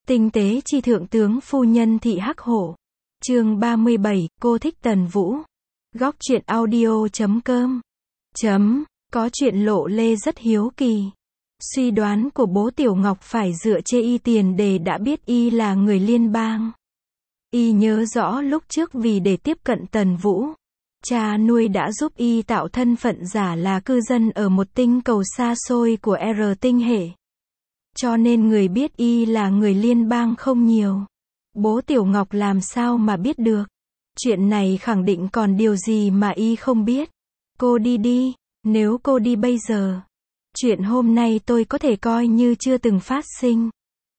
Tinh tế chi thượng tướng phu nhân thị Hắc Hổ. Chương 37, cô thích Tần Vũ. Góc truyện audio.com. Có chuyện Lộ Lê rất hiếu kỳ. Suy đoán của bố Tiểu Ngọc phải dựa trên y tiền đề đã biết y là người liên bang. Y nhớ rõ lúc trước vì để tiếp cận Tần Vũ, cha nuôi đã giúp y tạo thân phận giả là cư dân ở một tinh cầu xa xôi của R tinh hệ. Cho nên người biết y là người liên bang không nhiều. Bố Tiểu Ngọc làm sao mà biết được? Chuyện này khẳng định còn điều gì mà y không biết. Cô đi đi, nếu cô đi bây giờ, chuyện hôm nay tôi có thể coi như chưa từng phát sinh.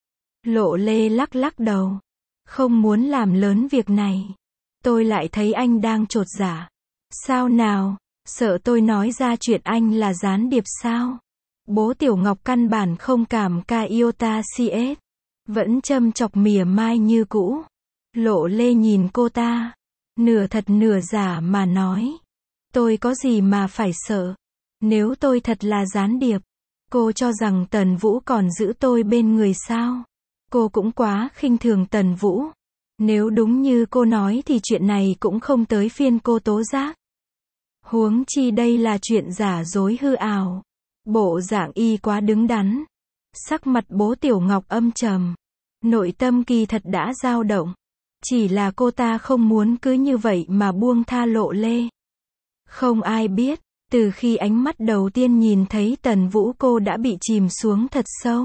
Lộ Lê lắc lắc đầu. Không muốn làm lớn việc này. Tôi lại thấy anh đang chột dạ. Sao nào, sợ tôi nói ra chuyện anh là gián điệp sao? Bố Tiểu Ngọc căn bản không cảm ca iota CS. Vẫn châm chọc mỉa mai như cũ. Lộ Lê nhìn cô ta, nửa thật nửa giả mà nói. Tôi có gì mà phải sợ? Nếu tôi thật là gián điệp, cô cho rằng Tần Vũ còn giữ tôi bên người sao? Cô cũng quá khinh thường Tần Vũ. Nếu đúng như cô nói thì chuyện này cũng không tới phiên cô tố giác. Huống chi đây là chuyện giả dối hư ảo. Bộ dạng y quá đứng đắn. Sắc mặt bố Tiểu Ngọc âm trầm. Nội tâm kỳ thật đã dao động. Chỉ là cô ta không muốn cứ như vậy mà buông tha Lộ Lê. Không ai biết, từ khi ánh mắt đầu tiên nhìn thấy Tần Vũ cô đã bị chìm xuống thật sâu.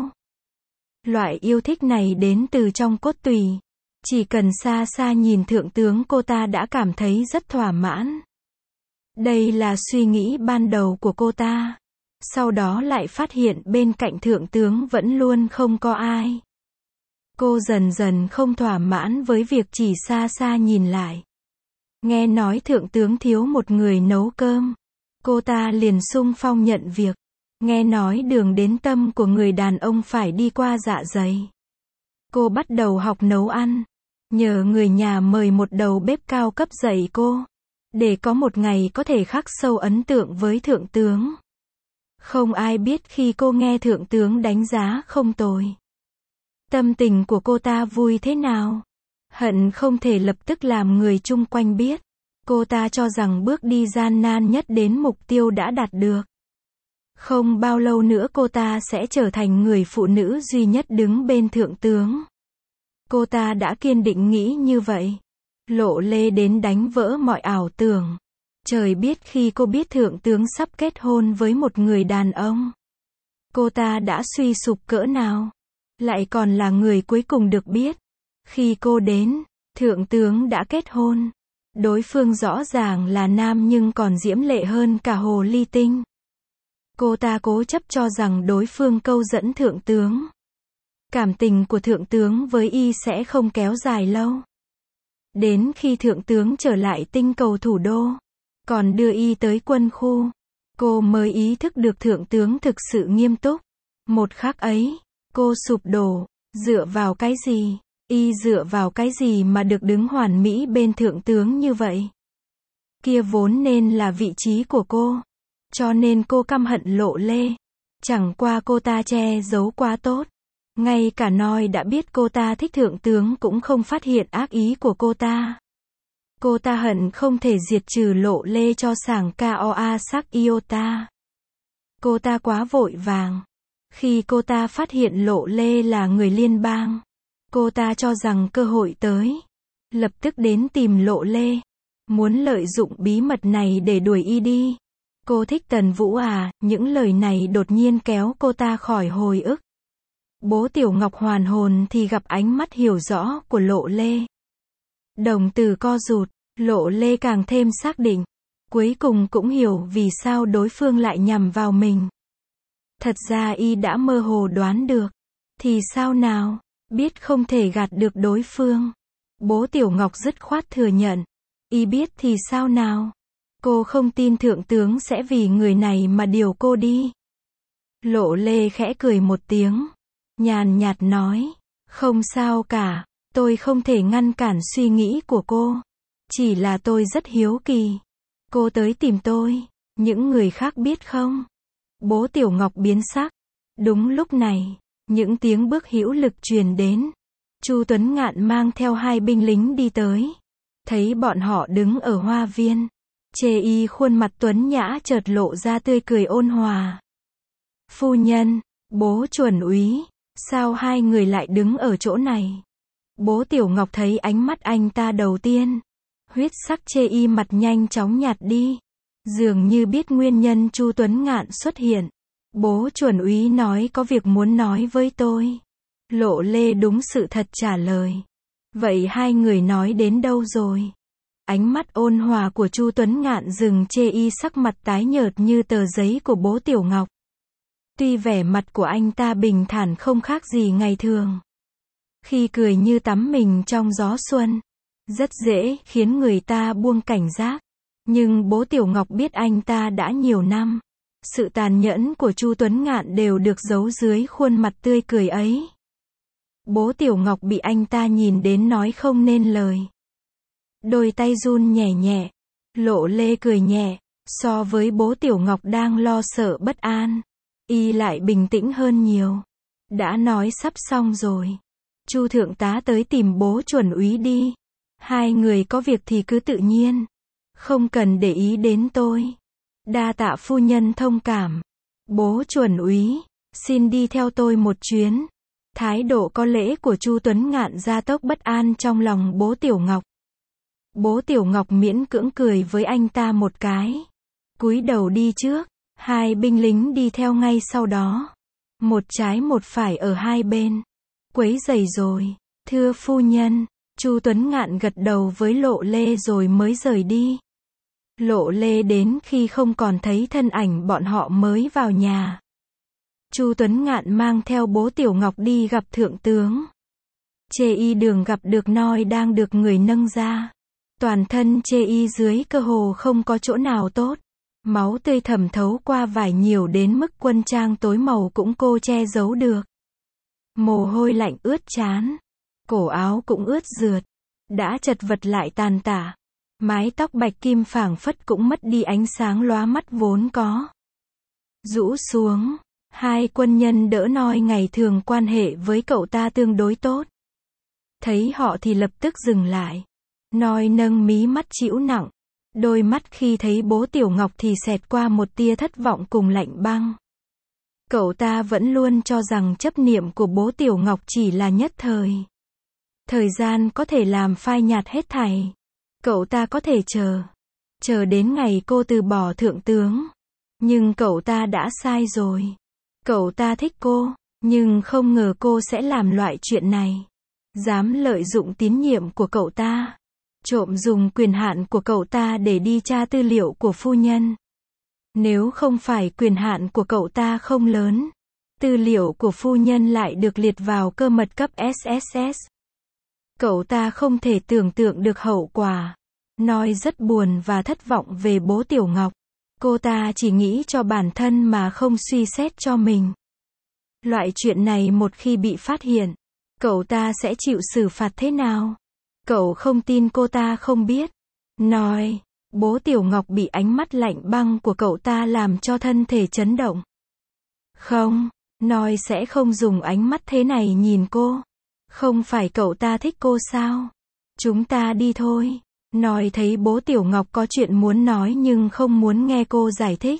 Loại yêu thích này đến từ trong cốt tủy. Chỉ cần xa xa nhìn thượng tướng cô ta đã cảm thấy rất thỏa mãn. Đây là suy nghĩ ban đầu của cô ta. Sau đó lại phát hiện bên cạnh thượng tướng vẫn luôn không có ai. Cô dần dần không thỏa mãn với việc chỉ xa xa nhìn lại. Nghe nói thượng tướng thiếu một người nấu cơm. Cô ta liền xung phong nhận việc. Nghe nói đường đến tâm của người đàn ông phải đi qua dạ dày. Cô bắt đầu học nấu ăn. Nhờ người nhà mời một đầu bếp cao cấp dạy cô. Để có một ngày có thể khắc sâu ấn tượng với thượng tướng. Không ai biết khi cô nghe thượng tướng đánh giá không tồi. Tâm tình của cô ta vui thế nào? Hận không thể lập tức làm người chung quanh biết. Cô ta cho rằng bước đi gian nan nhất đến mục tiêu đã đạt được. Không bao lâu nữa cô ta sẽ trở thành người phụ nữ duy nhất đứng bên thượng tướng. Cô ta đã kiên định nghĩ như vậy. Lộ Lê đến đánh vỡ mọi ảo tưởng. Trời biết khi cô biết thượng tướng sắp kết hôn với một người đàn ông. Cô ta đã suy sụp cỡ nào. Lại còn là người cuối cùng được biết. Khi cô đến, thượng tướng đã kết hôn. Đối phương rõ ràng là nam nhưng còn diễm lệ hơn cả hồ ly tinh. Cô ta cố chấp cho rằng đối phương câu dẫn thượng tướng. Cảm tình của thượng tướng với y sẽ không kéo dài lâu. Đến khi thượng tướng trở lại tinh cầu thủ đô, còn đưa y tới quân khu, cô mới ý thức được thượng tướng thực sự nghiêm túc. Một khắc ấy, cô sụp đổ. Dựa vào cái gì? Y dựa vào cái gì mà được đứng hoàn mỹ bên thượng tướng như vậy? Kia vốn nên là vị trí của cô. Cho nên cô căm hận Lộ Lê. Chẳng qua cô ta che giấu quá tốt. Ngay cả Noi đã biết cô ta thích thượng tướng cũng không phát hiện ác ý của cô ta. Cô ta hận không thể diệt trừ Lộ Lê cho sảng KOA sắc iota. Cô ta quá vội vàng. Khi cô ta phát hiện Lộ Lê là người liên bang, cô ta cho rằng cơ hội tới. Lập tức đến tìm Lộ Lê. Muốn lợi dụng bí mật này để đuổi y đi. Cô thích Tần Vũ à? Những lời này đột nhiên kéo cô ta khỏi hồi ức. Bố Tiểu Ngọc hoàn hồn thì gặp ánh mắt hiểu rõ của Lộ Lê. Đồng tử co rụt, Lộ Lê càng thêm xác định. Cuối cùng cũng hiểu vì sao đối phương lại nhằm vào mình. Thật ra y đã mơ hồ đoán được. Thì sao nào? Biết không thể gạt được đối phương. Bố Tiểu Ngọc dứt khoát thừa nhận. Y biết thì sao nào? Cô không tin thượng tướng sẽ vì người này mà điều cô đi. Lộ Lê khẽ cười một tiếng. Nhàn nhạt nói. Không sao cả. Tôi không thể ngăn cản suy nghĩ của cô. Chỉ là tôi rất hiếu kỳ. Cô tới tìm tôi. Những người khác biết không? Bố Tiểu Ngọc biến sắc. Đúng lúc này, những tiếng bước hữu lực truyền đến. Chu Tuấn Ngạn mang theo 2 binh lính đi tới. Thấy bọn họ đứng ở hoa viên. Chê Y khuôn mặt tuấn nhã chợt lộ ra tươi cười ôn hòa. Phu nhân, bố chuẩn úy, sao 2 người lại đứng ở chỗ này? Bố Tiểu Ngọc thấy ánh mắt anh ta đầu tiên. Huyết sắc Chê Y mặt nhanh chóng nhạt đi. Dường như biết nguyên nhân Chu Tuấn Ngạn xuất hiện. Bố chuẩn úy nói có việc muốn nói với tôi. Lộ Lê đúng sự thật trả lời. Vậy 2 người nói đến đâu rồi? Ánh mắt ôn hòa của Chu Tuấn Ngạn dừng Chê Y sắc mặt tái nhợt như tờ giấy của bố Tiểu Ngọc. Tuy vẻ mặt của anh ta bình thản không khác gì ngày thường. Khi cười như tắm mình trong gió xuân. Rất dễ khiến người ta buông cảnh giác. Nhưng bố Tiểu Ngọc biết anh ta đã nhiều năm. Sự tàn nhẫn của Chu Tuấn Ngạn đều được giấu dưới khuôn mặt tươi cười ấy. Bố Tiểu Ngọc bị anh ta nhìn đến nói không nên lời. Đôi tay run nhẹ nhẹ. Lộ Lê cười nhẹ. So với bố Tiểu Ngọc đang lo sợ bất an, y lại bình tĩnh hơn nhiều. Đã nói sắp xong rồi. Chu thượng tá tới tìm bố chuẩn úy đi. 2 người có việc thì cứ tự nhiên. Không cần để ý đến tôi. Đa tạ phu nhân thông cảm. Bố chuẩn úy, xin đi theo tôi một chuyến. Thái độ có lễ của Chu Tuấn Ngạn gia tốc bất an trong lòng bố Tiểu Ngọc. Bố Tiểu Ngọc miễn cưỡng cười với anh ta một cái. Cúi đầu đi trước. 2 binh lính đi theo ngay sau đó. Một trái một phải ở 2 bên. Quấy rầy rồi. Thưa phu nhân. Chu Tuấn Ngạn gật đầu với Lộ Lê rồi mới rời đi. Lộ Lê đến khi không còn thấy thân ảnh bọn họ mới vào nhà. Chu Tuấn Ngạn mang theo bố Tiểu Ngọc đi gặp thượng tướng. Chê Y đường gặp được Noi đang được người nâng ra. Toàn thân Chê Y dưới cơ hồ không có chỗ nào tốt. Máu tươi thẩm thấu qua vải nhiều đến mức quân trang tối màu cũng cô che giấu được. Mồ hôi lạnh ướt trán. Cổ áo cũng ướt rượt. Đã chật vật lại tàn tả. Mái tóc bạch kim phảng phất cũng mất đi ánh sáng lóa mắt vốn có. Rũ xuống. 2 quân nhân đỡ Noi ngày thường quan hệ với cậu ta tương đối tốt. Thấy họ thì lập tức dừng lại. Noi nâng mí mắt trĩu nặng. Đôi mắt khi thấy bố Tiểu Ngọc thì xẹt qua một tia thất vọng cùng lạnh băng. Cậu ta vẫn luôn cho rằng chấp niệm của bố Tiểu Ngọc chỉ là nhất thời. Thời gian có thể làm phai nhạt hết thảy. Cậu ta có thể chờ đến ngày cô từ bỏ thượng tướng. Nhưng cậu ta đã sai rồi. Cậu ta thích cô, nhưng không ngờ cô sẽ làm loại chuyện này. Dám lợi dụng tín nhiệm của cậu ta. Trộm dùng quyền hạn của cậu ta để đi tra tư liệu của phu nhân. Nếu không phải quyền hạn của cậu ta không lớn, tư liệu của phu nhân lại được liệt vào cơ mật cấp SSS. Cậu ta không thể tưởng tượng được hậu quả. Noi rất buồn và thất vọng về bố Tiểu Ngọc. Cô ta chỉ nghĩ cho bản thân mà không suy xét cho mình. Loại chuyện này một khi bị phát hiện, cậu ta sẽ chịu xử phạt thế nào? Cậu không tin cô ta không biết. Nói, bố Tiểu Ngọc bị ánh mắt lạnh băng của cậu ta làm cho thân thể chấn động. Không, Nói sẽ không dùng ánh mắt thế này nhìn cô. Không phải cậu ta thích cô sao? Chúng ta đi thôi. Nói thấy bố Tiểu Ngọc có chuyện muốn nói nhưng không muốn nghe cô giải thích.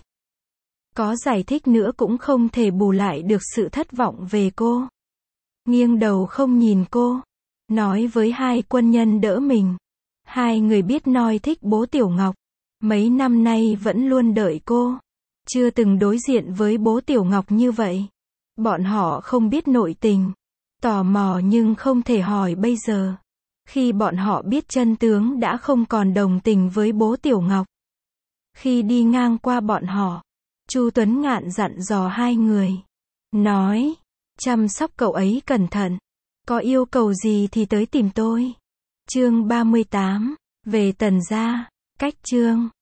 Có giải thích nữa cũng không thể bù lại được sự thất vọng về cô. Nghiêng đầu không nhìn cô. Nói với 2 quân nhân đỡ mình. 2 người biết Noi thích bố Tiểu Ngọc. Mấy năm nay vẫn luôn đợi cô. Chưa từng đối diện với bố Tiểu Ngọc như vậy. Bọn họ không biết nội tình. Tò mò nhưng không thể hỏi bây giờ. Khi bọn họ biết chân tướng đã không còn đồng tình với bố Tiểu Ngọc. Khi đi ngang qua bọn họ, Chu Tuấn Ngạn dặn dò 2 người. Nói, chăm sóc cậu ấy cẩn thận. Có yêu cầu gì thì tới tìm tôi. Chương 38, về Tần gia. Cách chương